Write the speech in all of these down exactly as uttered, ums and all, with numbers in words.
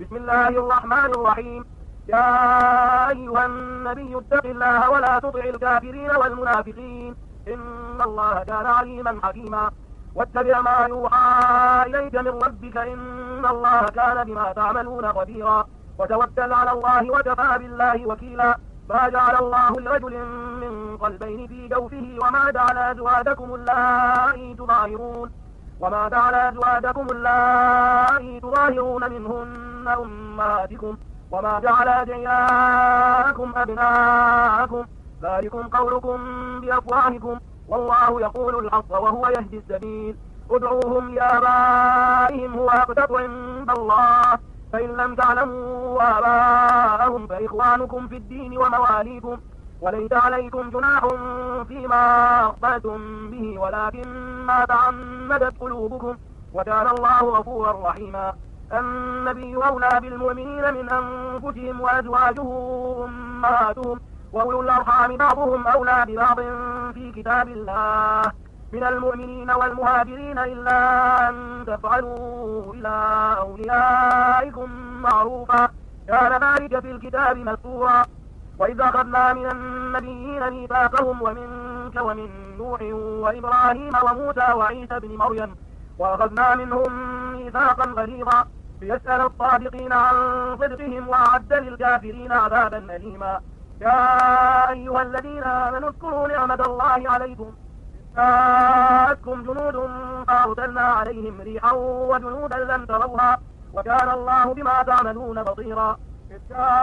بسم الله الرحمن الرحيم. يا أيها النبي اتق الله ولا تطع الكافرين والمنافقين إن الله كان عليما حكيما. واتبع ما يوحى إليك من ربك إن الله كان بما تعملون خبيرا. وتوكل على الله وكفى بالله وكيلا. ما جعل الله لرجل من قلبين في جوفه وما جعل أزواجكم اللائي تظاهرون وما جعل أزواجكم اللائي تظاهرون منهن أمهاتكم وما جعل أدعياءكم أبناءكم ذلكم قولكم بأفواهكم والله يقول الحق وهو يهدي السبيل. ادعوهم لآبائهم هو أقسط عند الله فإن لم تعلموا آباءهم فإخوانكم في الدين ومواليكم وليس عليكم جناح فيما أخطأتم به ولكن ما تعمدت قلوبكم وكان الله غفورا رحيما. النبي أولى بالمؤمنين من أنفسهم وأزواجه أمهاتهم وأولو الأرحام بعضهم أولى ببعض في كتاب الله من المؤمنين والمهاجرين إلا أن تفعلوا إلى أوليائكم معروفا كان ذلك في الكتاب مسطورا. وإذ أخذنا من النبيين ميثاقهم ومنك ومن نوح وإبراهيم وموسى وعيسى بن مريم وأخذنا منهم ميثاقا غليظا ليسأل الصادقين عن صدقهم وأعد للكافرين عذابا أليما. يا أيها الذين آمنوا اذكروا نعمة الله عليكم جاءتكم جنود فأرسلنا عليهم ريحا وجنودا لم تروها وكان الله بما تعملون بصيرا. إذ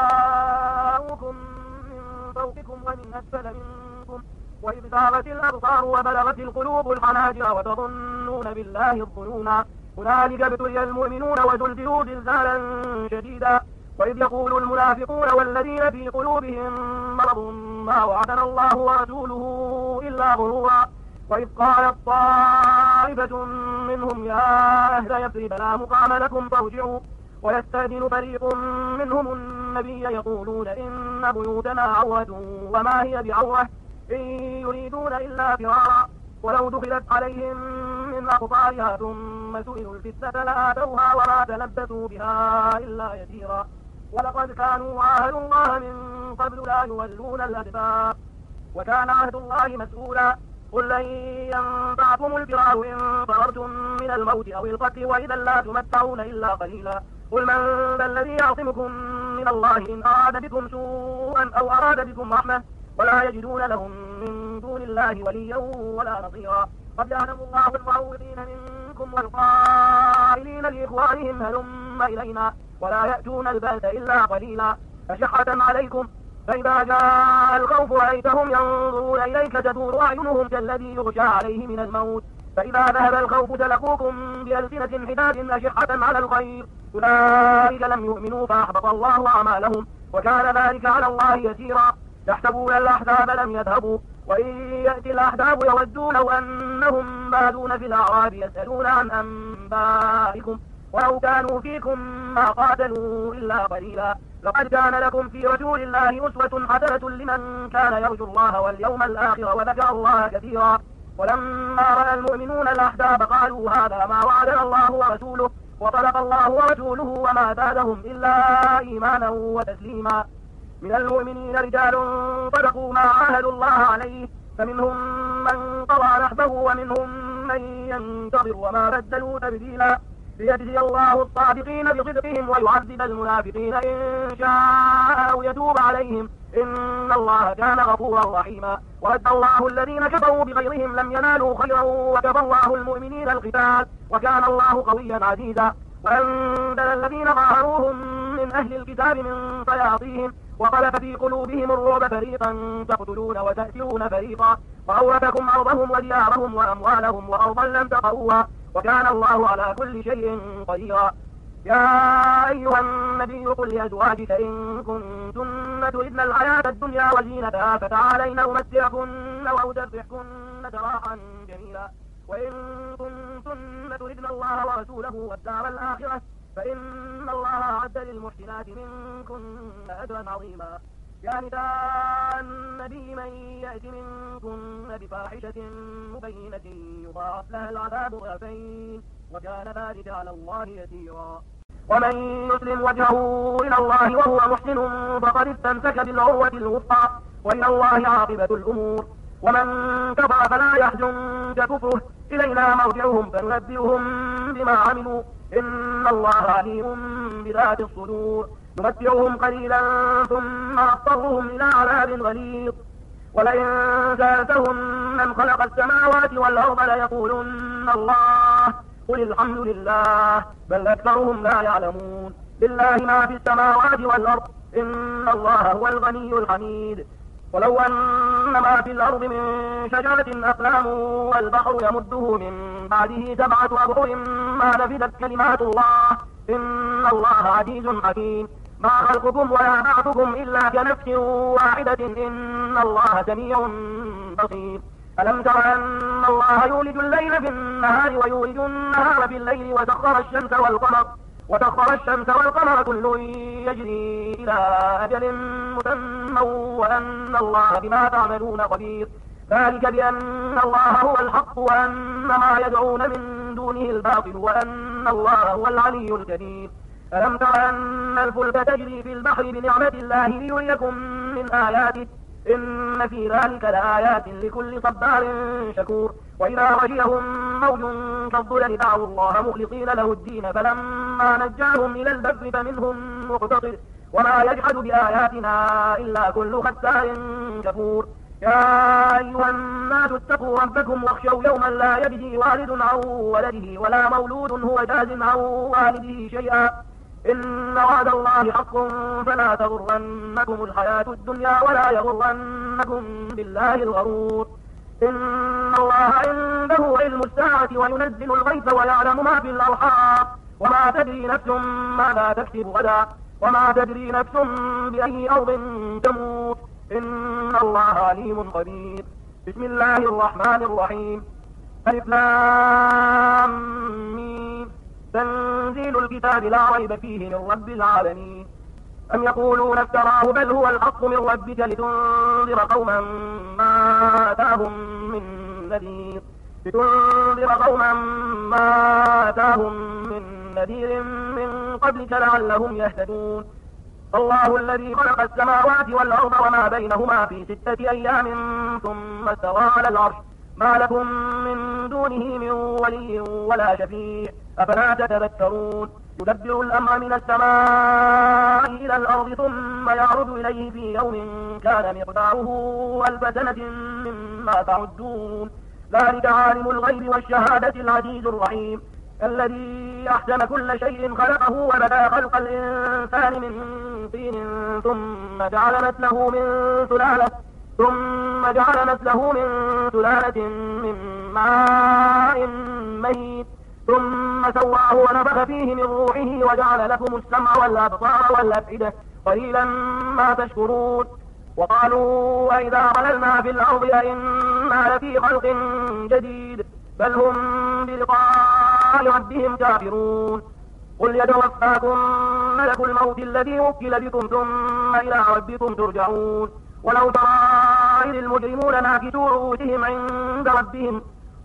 جاءوكم من فوقكم ومن أسفل منكم وإذ زاغت الأبصار وبلغت القلوب الحناجر وتظنون بالله الظنونا هنالك ابتلي المؤمنون وزلزلوا زلزالا شديدا. وإذ يقول المنافقون والذين في قلوبهم مرض ما وعدنا الله ورسوله إلا غرورا. وإذ قالت طائفة منهم يا أهل يثرب لا مقام لكم فارجعوا ويستأذن فريق منهم النبي يقولون إن بيوتنا عورة وما هي بعورة إن يريدون إلا فرارا ولو دخلت عليهم من أقطارها ثم سئلوا الفتنة لآتوها وما تلبثوا بها إلا يسيرا. ولقد كانوا عاهدوا الله من قبل لا يولون الأدبار وكان عهد الله مسؤولا. قل لن ينفعكم الفرار إن فررتم من الموت أو القتل وإذا لا تمتعون إلا قليلا. قل من ذا الذي يعصمكم من الله إن أراد بكم سوءا أو أراد بكم رحمة ولا يجدون لهم من دون الله وليا ولا نصيرا. قد يعلم الله المعوقين منكم والقائلين لإخوانهم هلم إلينا ولا يأتون البأس إلا قليلا أشحة عليكم فإذا جاء الخوف رأيتهم ينظرون إليك تدور أعينهم كالذي يغشى عليه من الموت فإذا ذهب الخوف سلقوكم بألسنة حداد أشحة على الخير أولئك لم يؤمنوا فأحبط الله أعمالهم وكان ذلك على الله يسيرا. يحسبون الأحزاب لم يذهبوا وإن يأتي الأحزاب يودوا لو أنهم بادون في الأعراب يسألون عن أنبائكم ولو كانوا فيكم ما قاتلوا إلا قليلا. لقد كان لكم في رسول الله أسوة حسنة لمن كان يرجو الله واليوم الآخر وذكر الله كثيرا. ولما رأى المؤمنون الأحزاب قالوا هذا ما وعدنا الله ورسوله وصدق الله ورسوله وما زادهم إلا إيمانا وتسليما. من المؤمنين رجال صدقوا ما عاهدوا الله عليه فمنهم من قضى نحبه ومنهم من ينتظر وما بدلوا تبديلا. ليجزي الله الصادقين بصدقهم ويعذب المنافقين إن شاء أو يتوب عليهم إن الله كان غفورا رحيما. ورد الله الذين كفروا بغيظهم لم ينالوا خيرا وكفى الله المؤمنين القتال وكان الله قويا عزيزا. وأنزل الذين ظاهروهم من أهل الكتاب من صياصيهم وقذف في قلوبهم الرعب فريقا تقتلون وتأسرون فريقا وأورثكم أرضهم وديارهم وأموالهم وأرضا لم تطئوها وكان الله على كل شيء قديرا. يا أيها النبي قل لأزواجك إن كنتن تردن الحياة الدنيا وزينتها فتعالين أمتعكن وأسرحكن سراحا جميلا. وإن كنتن تردن الله ورسوله والدار الآخرة فإن الله أعد للمحسنات منكن أجرا عظيما. يا نساء النبي من يأت منكن بفاحشة مبينة يضاعف لها العذاب ضعفين وكان ذلك على الله يسيرا. ومن يسلم وجهه إلى الله وهو محسن فقد استمسك بالعروة الوثقى وإلى الله عاقبة الأمور. ومن كفر فلا يحزنك كفره، إلينا مرجعهم فننبئهم بما عملوا، إن الله عليم بذات الصدور. نمتعهم قليلا ثم نضطرهم إلى عذاب غليظ. ولئن سألتهم من خلق السماوات والأرض ليقولن الله، قل الحمد لله بل أكثرهم لا يعلمون. لله ما في السماوات والأرض، إن الله هو الغني الحميد. ولو أن ما في الأرض من شجرة أقلام والبحر يمده من بعده سبعة أبحر ما نفدت كلمات الله، إن الله عزيز حكيم. ما خلقكم ولا بعثكم إلا كنفس واحدة، إن الله سميع بصير. ألم تر أن الله يولج الليل في النهار ويولج النهار في الليل وسخر الشمس والقمر وسخر الشمس والقمر كل يجري إلى أجل مسمى وأن الله بما تعملون خبير. ذلك بأن الله هو الحق وأن ما يدعون من دونه الباطل وأن الله هو العلي الكبير. ألم تر أن الفلك تجري في البحر بنعمة الله ليريكم من آياته، إن في ذلك لآيات لكل صبار شكور. وإذا غشيهم موج كالظلل دعوا الله مخلصين له الدين فلما نجاهم إلى البر فمنهم مقتصد وما يجحد بآياتنا إلا كل ختار كفور. يا أيها الناس اتقوا ربكم واخشوا يوما لا يجزي والد عن ولده ولا مولود هو جاز عن والده شيئا، إن وعد الله حق فلا تغرنكم الحياة الدنيا ولا يغرنكم بالله الغرور. إن الله عنده علم الساعة وينزل الغيث ويعلم ما في الأرحام وما تدري نفس ماذا تكسب غدا وما تدري نفس بأي أرض تموت، إن الله عليم خبير. بسم الله الرحمن الرحيم. ألف لام ميم. تنزيل الكتاب لا ريب فيه من رب العالمين. أم يقولون افتراه بل هو الحق من ربك لتنذر قوما ما أتاهم من نذير لتنذر قوما ما أتاهم من نذير من قبلك لعلهم يهتدون. الله الذي خلق السماوات والأرض وما بينهما في ستة أيام ثم استوى على العرش، ما لكم من دونه من ولي ولا شفيع، أفلا تتذكرون. يدبر الأمر من السماء إلى الأرض ثم يعرج إليه في يوم كان مقداره ألف سنة مما تعدون. ذلك عالم الغيب والشهادة العزيز الرحيم، الذي أحسن كل شيء خلقه وبدأ خلق الإنسان من طين ثم جعل نسله من سلالة ثم جعل نسله من سلالة من ماء مهين ثم سواه ونفخ فيه من روحه وجعل لكم السمع والأبصار والأفئدة قليلا ما تشكرون. وقالوا أئذا ضللنا في الأرض أئنا لفي خلق جديد بل هم بلقاء ربهم كافرون. قل يتوفاكم ملك الموت الذي وكل بكم ثم إلى ربكم ترجعون. ولو ترى إذ المجرمون ناكسوا رؤوسهم عند ربهم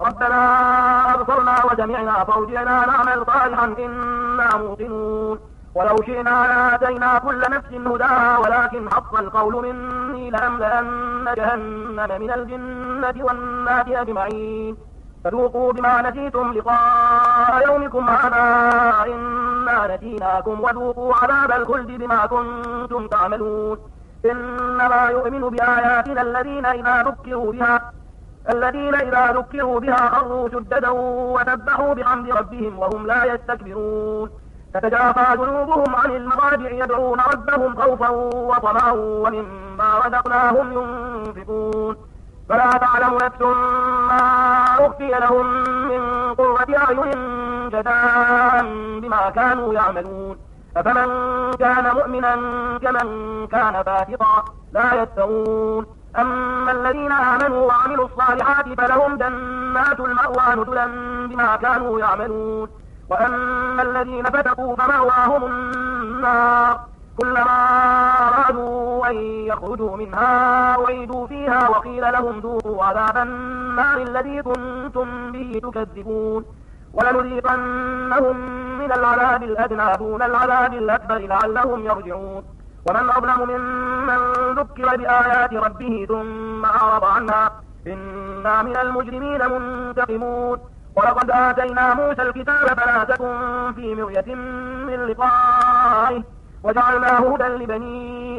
ربنا أبصرنا وسمعنا فارجعنا نعمل صالحا إنا موقنون. ولو شئنا لآتينا كل نفس هداها ولكن حق القول مني لأملأن جهنم من الجنة والناس أجمعين. فذوقوا بما نسيتم لقاء يومكم هذا إنا نسيناكم وذوقوا عذاب الخلد بما كنتم تعملون. إنما يؤمن بآياتنا الذين إذا ذكروا بها الذين إذا ذكروا بها خروا سجدا وسبحوا بحمد ربهم وهم لا يستكبرون. تتجافى جنوبهم عن المضاجع يدعون ربهم خوفا وطمعا ومما رزقناهم ينفقون. فلا تعلم نفس ما أخفي لهم من قرة أعين جزاء بما كانوا يعملون. أفمن كان مؤمنا كمن كان فاسقا لا يستوون. أما الذين آمنوا وعملوا الصالحات فلهم جنات المأوى نزلا بما كانوا يعملون. وأما الذين فسقوا فمأواهم النار كلما أرادوا أن يخرجوا منها أعيدوا فيها وقيل لهم ذوقوا عذاب النار الذي كنتم به تكذبون. ولنذيقنهم من العذاب الأدنى دون العذاب الأكبر لعلهم يرجعون. ومن أظلم ممن ذكر بآيات ربه ثم أعرض عنها إنا من المجرمين منتقمون. ولقد آتينا موسى الكتاب فلا تكن في مرية من لقائه وجعلناه هدى لبني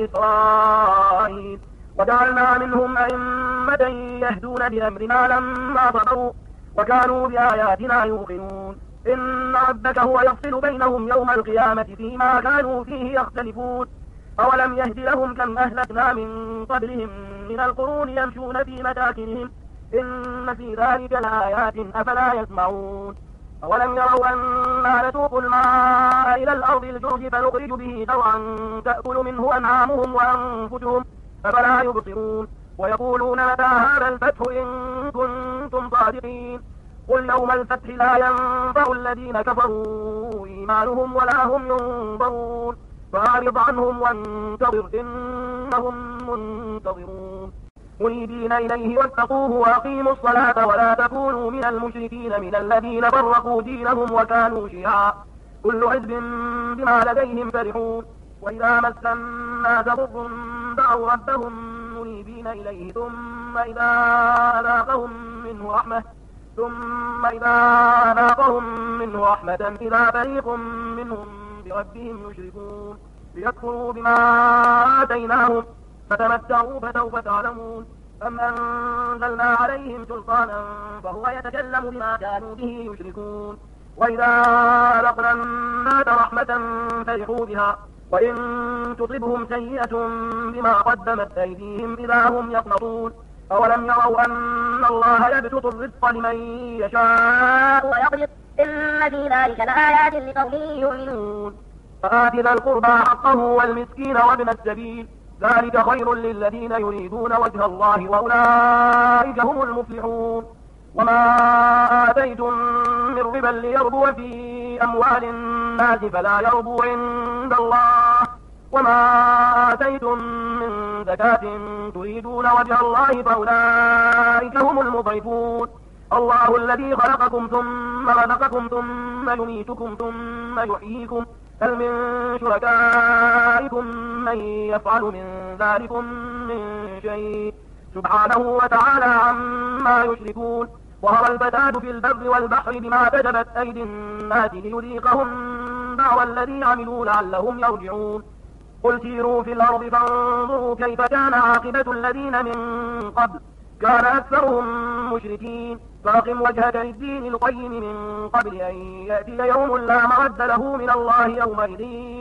إسرائيل وجعلنا منهم أئمة يهدون بأمرنا لما صبروا وكانوا بآياتنا يوقنون. إن ربك هو يفصل بينهم يوم القيامة فيما كانوا فيه يختلفون. أولم يهد لهم كم أهلكنا من قبلهم من القرون يمشون في مساكنهم إن في ذلك لآيات أفلا يسمعون. أولم يروا أنا نسوق الماء إلى الأرض الجرز فنخرج به زرعا تأكل منه أنعامهم وأنفسهم أفلا يبصرون. ويقولون متى هذا الفتح إن كنتم صادقين. قل يوم الفتح لا ينفع الذين كفروا إيمانهم ولا هم ينظرون. فأعرض عنهم وانتظر إنهم منتظرون. منيبين إليه واتقوه وأقيموا الصلاة ولا تكونوا من المشركين من الذين فرقوا دينهم وكانوا شيعا كل حزب بما لديهم فرحون. وإذا مس الناس ضر دعوا ربهم منيبين إليه ثم إذا أذاقهم منه رحمة ثم إذا أذاقهم منه رحمة إذا فريق منهم بربهم يشركون ليكفروا بما آتيناهم فتمتعوا فسوف تعلمون. أم أنزلنا عليهم سلطانا فهو يتكلم بما كانوا به يشركون. وإذا أذقنا الناس رحمة فرحوا بها وإن تصبهم سيئة بما قدمت أيديهم إذا هم يقنطون. أولم يروا أن الله يبسط الرزق لمن يشاء ويقدر إن في ذلك لآيات لقوم يؤمنون. فآت ذا القربى حقه والمسكين وابن السبيل ذلك خير للذين يريدون وجه الله وأولئك هم المفلحون. وما آتيتم من ربا ليربو في أموال الناس فلا يربو عند الله وما آتيتم من زكاة تريدون وجه الله فأولئك هم المضعفون. الله الذي خلقكم ثم رزقكم ثم يميتكم ثم يحييكم هل من شركائكم من يفعل من ذلكم من شيء سبحانه وتعالى عما يشركون. وهو الفساد في البر والبحر بما كسبت أيدي الناس ليذيقهم بعض الذي عملوا لعلهم يرجعون. قل سيروا في الأرض فانظروا كيف كان عاقبة الذين من قبل كان أكثرهم مشركين. فأقم وجهك للدين القيم من قبل أن يأتي يوم لا مرد له من الله يومئذ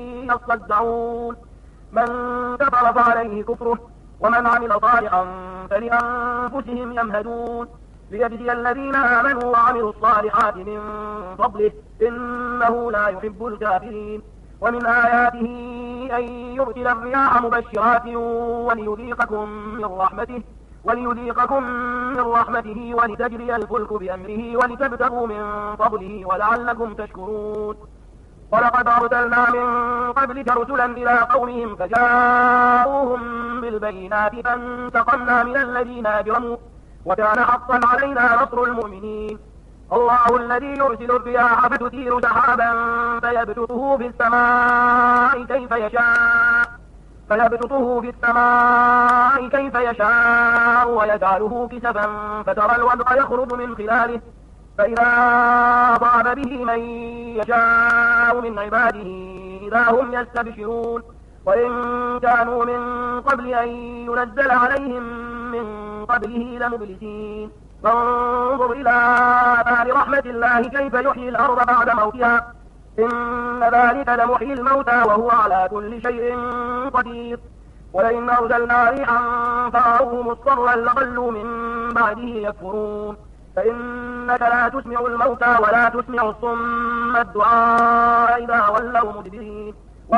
يصدعون. من كفر فعليه كفره ومن عمل صالحا فلأنفسهم يمهدون ليجزي الذين آمنوا وعملوا الصالحات من فضله إنه لا يحب الكافرين. ومن آياته أن يرسل الرياح مبشرات وليذيقكم من رحمته وليذيقكم من رحمته ولتجري الفلك بأمره ولتبتغوا من فضله ولعلكم تشكرون. ولقد أرسلنا من قبلك رسلا إلى قومهم فجاءوهم بالبينات فانتقمنا من الذين أجرموا وكان حقا علينا نصر المؤمنين. الله الذي يرسل الرياح فتثير سحابا فيبسطه في السماء كيف يشاء فيبسطه في السماء كيف يشاء ويجعله كسفا فترى الودق يخرج من خلاله فإذا أصاب به من يشاء من عباده إذا هم يستبشرون. وإن كانوا من قبل أن ينزل عليهم من قبله لمبلسين. فانظر إلى آثار رحمة الله كيف يحيي الأرض بعد موتها إن ذلك لمحيي الموتى وهو على كل شيء قدير. ولئن أرسلنا ريحا فرأوه مصفرا لظلوا من بعده يكفرون. فإنك لا تسمع الموتى ولا تسمع الصم الدعاء إذا ولوا مدبرين.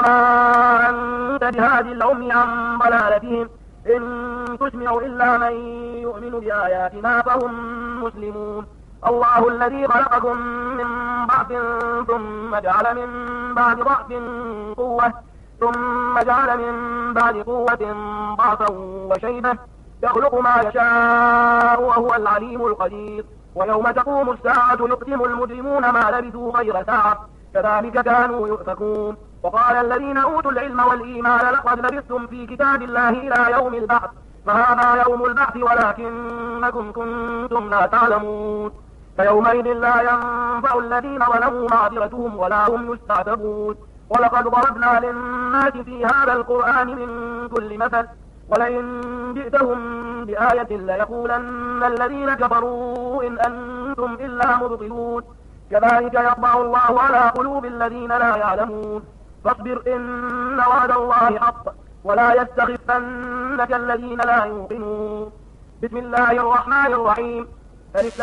وما أنت بهادي العمي عن ضلالتهم إن تسمع إلا من يؤمن بآياتنا فهم مسلمون. الله الذي خلقكم من ضعف ثم جعل من بعد ضعف قوة ثم جعل من بعد قوة ضعفا وشيبة يخلق ما يشاء وهو العليم القدير. ويوم تقوم الساعة يقسم المجرمون ما لبثوا غير ساعة كذلك كانوا يؤفكون. وقال الذين أوتوا العلم والإيمان لقد لبثتم في كتاب الله إلى يوم البعث فهذا يوم البعث ولكنكم كنتم لا تعلمون. فيومئذ لا ينفع الذين ظلموا معذرتهم ولا هم يستعتبون. ولقد ضربنا للناس في هذا القرآن من كل مثل ولئن جئتهم بآية ليقولن الذين كفروا إن أنتم إلا مبطلون. كذلك يطبع الله على قلوب الذين لا يعلمون. فاصبر إن وعد الله حق ولا يستخفنك الذين لا يوقنون. بسم الله الرحمن الرحيم. ألف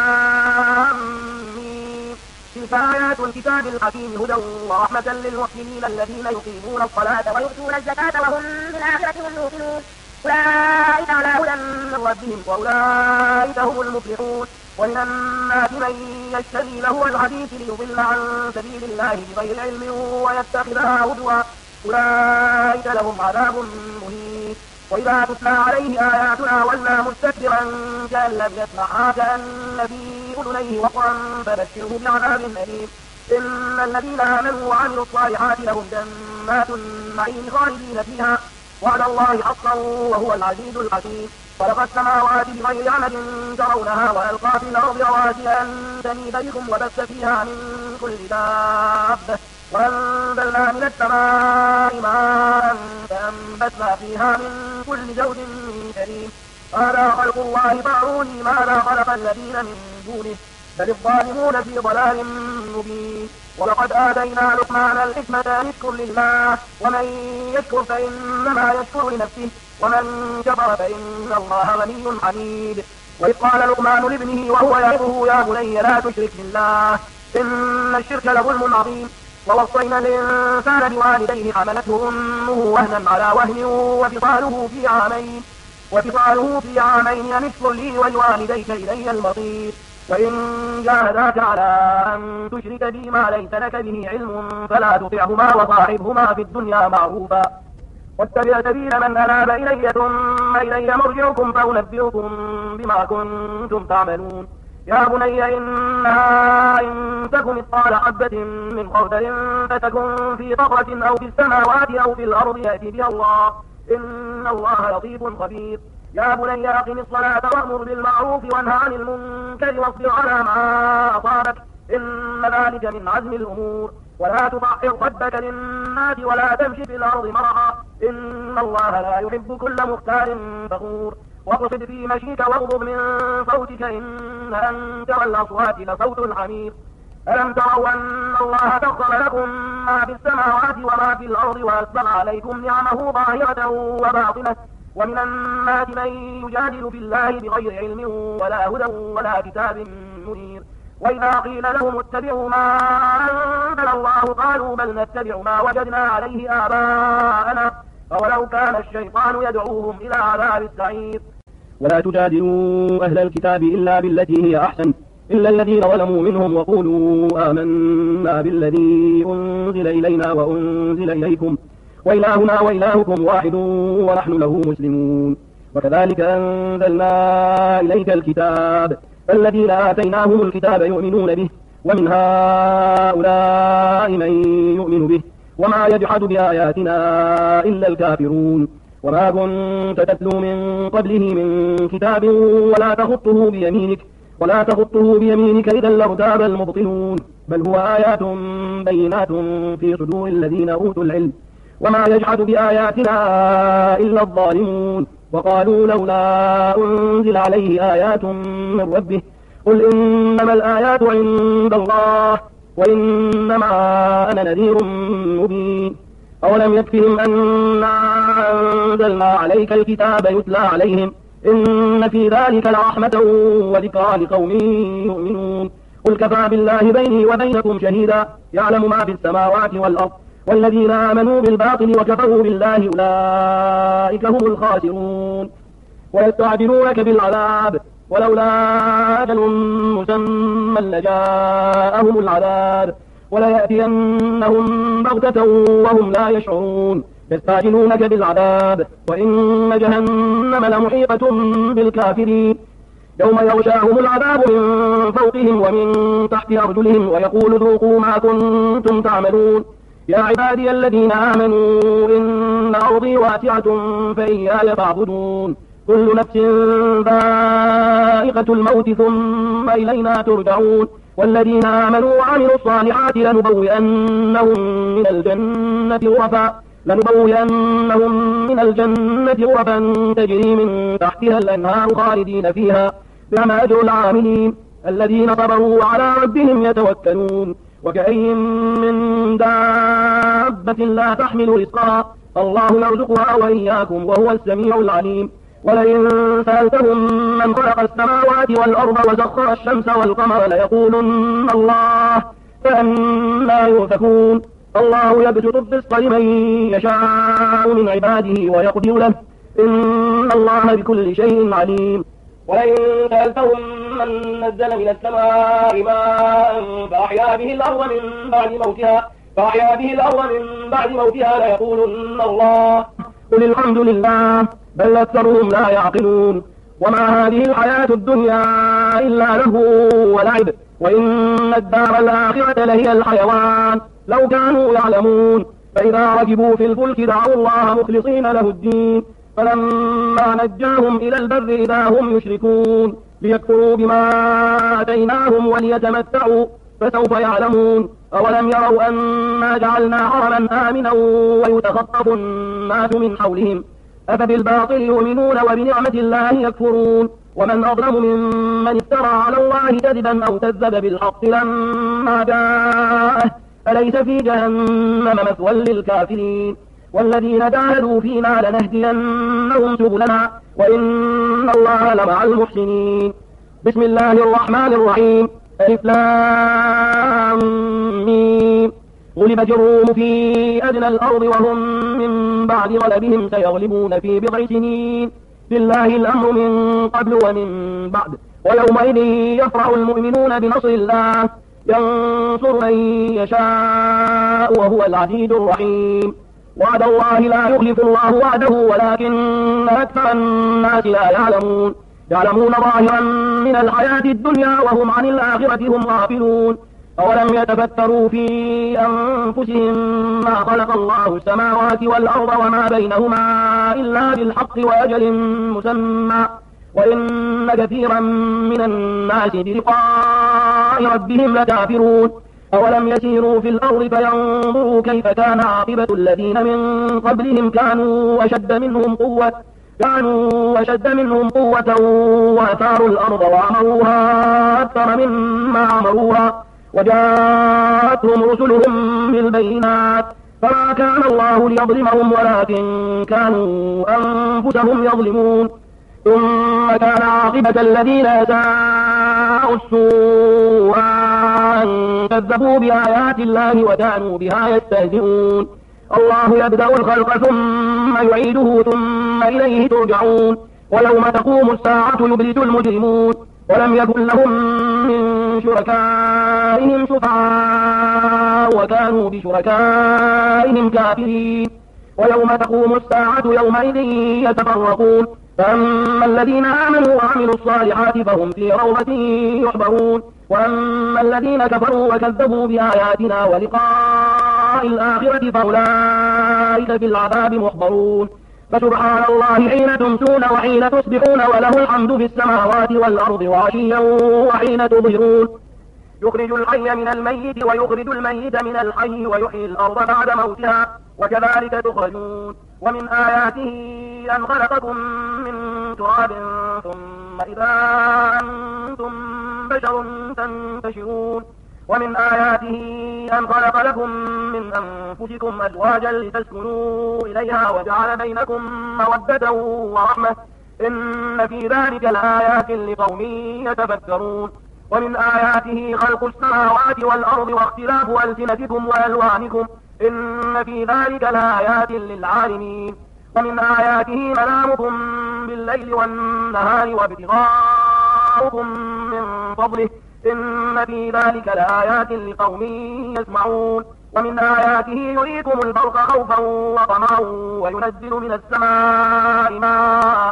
لام ميم. تلك آيات الكتاب الحكيم هدى ورحمة للمحسنين الذين يقيمون الصلاة ويؤتون الزكاة وهم بالآخرة هم يوقنون. أولئك على هدى من ربهم وأولئك هم المفلحون. ومن الناس من يشتري له الحديث ليضل عن سبيل الله بغير علم ويتخذها هدوا أولئك لهم عذاب مهين. وإذا تتلى عليه آياتنا ولى مستكبرا كأن لم يسمعها كأن في أذنيه وقرا فبشره بعذاب أليم. إن الذين آمنوا وعملوا الصالحات لهم جنات النعيم خالدين فيها وعد الله حقا وهو العزيز الحكيم. خلق السماوات بغير عمد ترونها وألقى في الأرض رواسي أن تميد بكم وبث فيها من كل دابة وأنزلنا من السماء ماء فأنبتنا فيها من كل زوج كريم. هذا خلق الله فأروني ماذا خلق الذين من دونه بل الظالمون في ضلال مبين. ولقد آتينا لقمان الحكمة أن اشكر لله ومن يشكر فإنما يشكر لنفسه ومن كفر فإن الله غني حميد. وإذ قال لقمان لابنه وهو يعظه يا بني لا تشرك بالله إن الشرك لظلم عظيم. ووصينا الإنسان بوالديه حملته أمه وهنا على وهن وفصاله في عامين وفصاله في عامين أن اشكر لي ولوالديك إلي المصير. وإن جاهداك على أن تشرك بي ما ليس لك به علم فلا تطعهما وصاحبهما في الدنيا معروفا واتبع سبيل من أناب إلي ثم إلي مرجعكم فأنبئكم بما كنتم تعملون. يا بني إنها إن تك مثقال حبة من خردل فتكن في صخرة أو في السماوات أو في الأرض يأتي بها الله إن الله لطيف خبير. يا بني أقم الصلاة وأمر بالمعروف وانهى عن المنكر واصبر على ما أصابك إن ذلك من عزم الأمور. ولا تطهر خدك للناس ولا تمشي في الأرض مرحا إن الله لا يحب كل مختال فخور. واقصد في مشيك واغضض من صوتك إن أنكر الأصوات لصوت الحمير. ألم تروا أن الله سخر لكم ما في السماوات وما في الأرض وأسبغ عليكم نعمه ظاهرة وباطنة ومن الناس من يجادل في الله بغير علم ولا هدى ولا كتاب منير. وإذا قيل لهم اتبعوا ما أنزل الله قالوا بل نتبع ما وجدنا عليه آباءنا أولو كان الشيطان يدعوهم إلى عذاب السعير. ولا تجادلوا أهل الكتاب إلا بالتي هي أحسن إلا الذين ظلموا منهم وقولوا آمنا بالذي أنزل إلينا وأنزل إليكم وإلهنا وإلهكم واحد ونحن له مسلمون. وكذلك أنزلنا إليك الكتاب فالذين آتيناهم الكتاب يؤمنون به ومن هؤلاء من يؤمن به وما يجحد بآياتنا إلا الكافرون. وما كنت تتلو من قبله من كتاب ولا تخطه بيمينك ولا تخطه بيمينك إذا لارتاب المبطلون بل هو آيات بينات في صدور الذين أوتوا العلم وما يجحد بآياتنا إلا الظالمون. وقالوا لولا أنزل عليه آيات من ربه قل إنما الآيات عند الله وإنما أنا نذير مبين. أولم يكفهم أنا أنزلنا عليك الكتاب يتلى عليهم إن في ذلك لرحمة وذكرى لقوم يؤمنون. قل كفى بالله بيني وبينكم شهيدا يعلم ما في السماوات والأرض والذين آمنوا بالباطل وكفروا بالله أولئك هم الخاسرون. ويستعجلونك بالعذاب ولولا أجل مسمى لجاءهم العذاب وليأتينهم بغتة وهم لا يشعرون. يستعجلونك بالعذاب وإن جهنم لمحيطة بالكافرين يوم يغشاهم العذاب من فوقهم ومن تحت أرجلهم ويقول ذوقوا ما كنتم تعملون يا عبادي الذين آمنوا إن أرضي واسعة فإياي فاعبدون كل نفس ذائقة الموت ثم إلينا ترجعون والذين آمنوا وعملوا الصالحات لنبوئنهم من الجنة غرفا لنبوئنهم من الجنة غرفا تجري من تحتها الأنهار خالدين فيها نعم أجر العاملين الذين صبروا وعلى ربهم يتوكلون وكأين من دابة لا تحمل رزقها الله يرزقها وإياكم وهو السميع العليم ولئن سألتهم من خلق السماوات والأرض وسخر الشمس والقمر ليقولن الله فأنى يؤفكون الله يبسط الرزق لمن يشاء من عباده ويقدر له إن الله بكل شيء عليم ولئن سألتهم من نزل من السماء ماء فأحيا به الأرض من بعد موتها فأحيا به الأرض من بعد موتها ليقولن الله قل الحمد لله بل أكثرهم لا يعقلون وما هذه الحياة الدنيا إلا له ولعب وإن الدار الآخرة لهي الحيوان لو كانوا يعلمون فإذا ركبوا في الفلك دعوا الله مخلصين له الدين فلما نجاهم إلى البر إذا هم يشركون ليكفروا بما آتيناهم وليتمتعوا فسوف يعلمون أولم يروا أنا جعلنا حرما آمنا ويتخطف الناس من حولهم أفبالباطل يؤمنون وبنعمة الله يكفرون ومن أظلم ممن افترى على الله كذبا أو كذب بالحق لما جاءه أليس في جهنم مثوى للكافرين والذين جاهدوا فينا لنهدينهم سبلنا وإن الله لمع المحسنين بسم الله الرحمن الرحيم ألف لام ميم غلبت الروم في أدنى الأرض وهم من بعد غلبهم سيغلبون في بضع سنين لله الأمر من قبل ومن بعد ويومئذ يفرح المؤمنون بنصر الله ينصر من يشاء وهو العزيز الرحيم وعد الله لا يخلف الله وعده ولكن أكثر الناس لا يعلمون يعلمون ظاهرا من الحياة الدنيا وهم عن الآخرة هم غافلون أولم يتفكروا في أنفسهم ما خلق الله السماوات والأرض وما بينهما إلا بالحق وأجل مسمى وإن كثيرا من الناس بلقاء ربهم لكافرون أولم يسيروا في الأرض فينظروا كيف كان عاقبة الذين من قبلهم كانوا أشد منهم قوة كانوا أشد منهم قوة وأثاروا الأرض وعمروها أكثر مما عمروها وجاءتهم رسلهم بالبينات فما كان الله ليظلمهم ولكن كانوا أنفسهم يظلمون ثم كان عاقبة الذين أساءوا السوء أن كذبوا بآيات الله وكانوا بها يستهزئون الله يبدأ الخلق ثم يعيده ثم إليه ترجعون ويوم تقوم الساعة يبرز المجرمون ولم يكن لهم من شركائهم شفعاء وكانوا بشركائهم كافرين ويوم تقوم الساعة يومئذ يتفرقون فأما الذين آمنوا وعملوا الصالحات فهم في روضة يحبرون وأما الذين كفروا وكذبوا بآياتنا ولقاء الآخرة فأولئك في العذاب محضرون فسبحان الله حين تمسون وحين تصبحون وله الحمد في السماوات والأرض وعشيا وحين تظهرون يخرج الحي من الميت ويخرج الميت من الحي ويحيي الأرض بعد موتها وكذلك تخرجون ومن آياته أن خلقكم من تراب ثم إذا أنتم بشر تنتشرون ومن آياته أن خلق لكم من أنفسكم أزواجا لتسكنوا إليها وجعل بينكم مودة ورحمة إن في ذلك لآيات لقوم يتفكرون ومن آياته خلق السماوات والأرض واختلاف ألسنتكم وألوانكم إن في ذلك لآيات للعالمين ومن آياته منامكم بالليل والنهار وابتغاؤكم من فضله إن في ذلك لآيات لقوم يسمعون ومن آياته يريكم البرق خوفا وطمعا وينزل من السماء ماء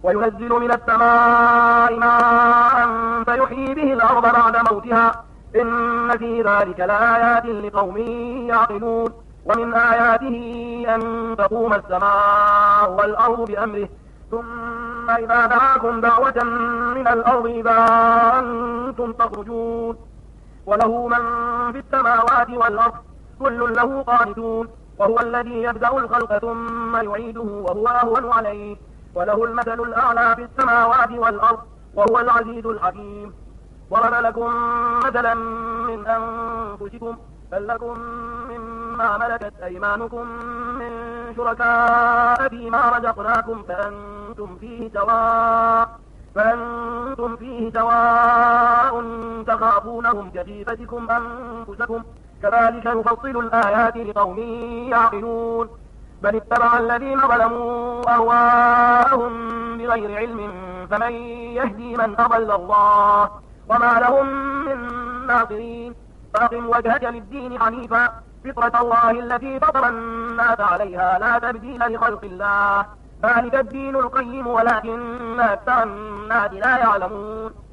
وينزل من السماء ماء فيحيي به الأرض بعد موتها إن في ذلك لآيات لقوم يعقلون ومن آياته أن تقوم السماء والأرض بأمره ثم إذا دعاكم دعوة من الأرض إذا أنتم تخرجون وله من في السماوات والأرض كل له قانتون وهو الذي يبدأ الخلق ثم يعيده وهو أهون عليه وله المثل الأعلى في السماوات والأرض وهو العزيز الحكيم ضرب لكم مثلا من أنفسكم بل لكم مما ملكت أيمانكم من شركاء فيما رزقناكم فأنتم فيه سواء فأنتم فيه سواء تخافونهم كخيفتكم أنفسكم كذلك نفصل الآيات لقوم يعقلون بل اتبع الذين ظلموا أهواءهم بغير علم فمن يهدي من أضل الله وما لهم من ناصرين فأقم وجهك للدين حنيفا فطرة الله التي فطر الناس عليها لا تبديل لخلق الله ذلك الدين القيم ولكن أكثر الناس لا يعلمون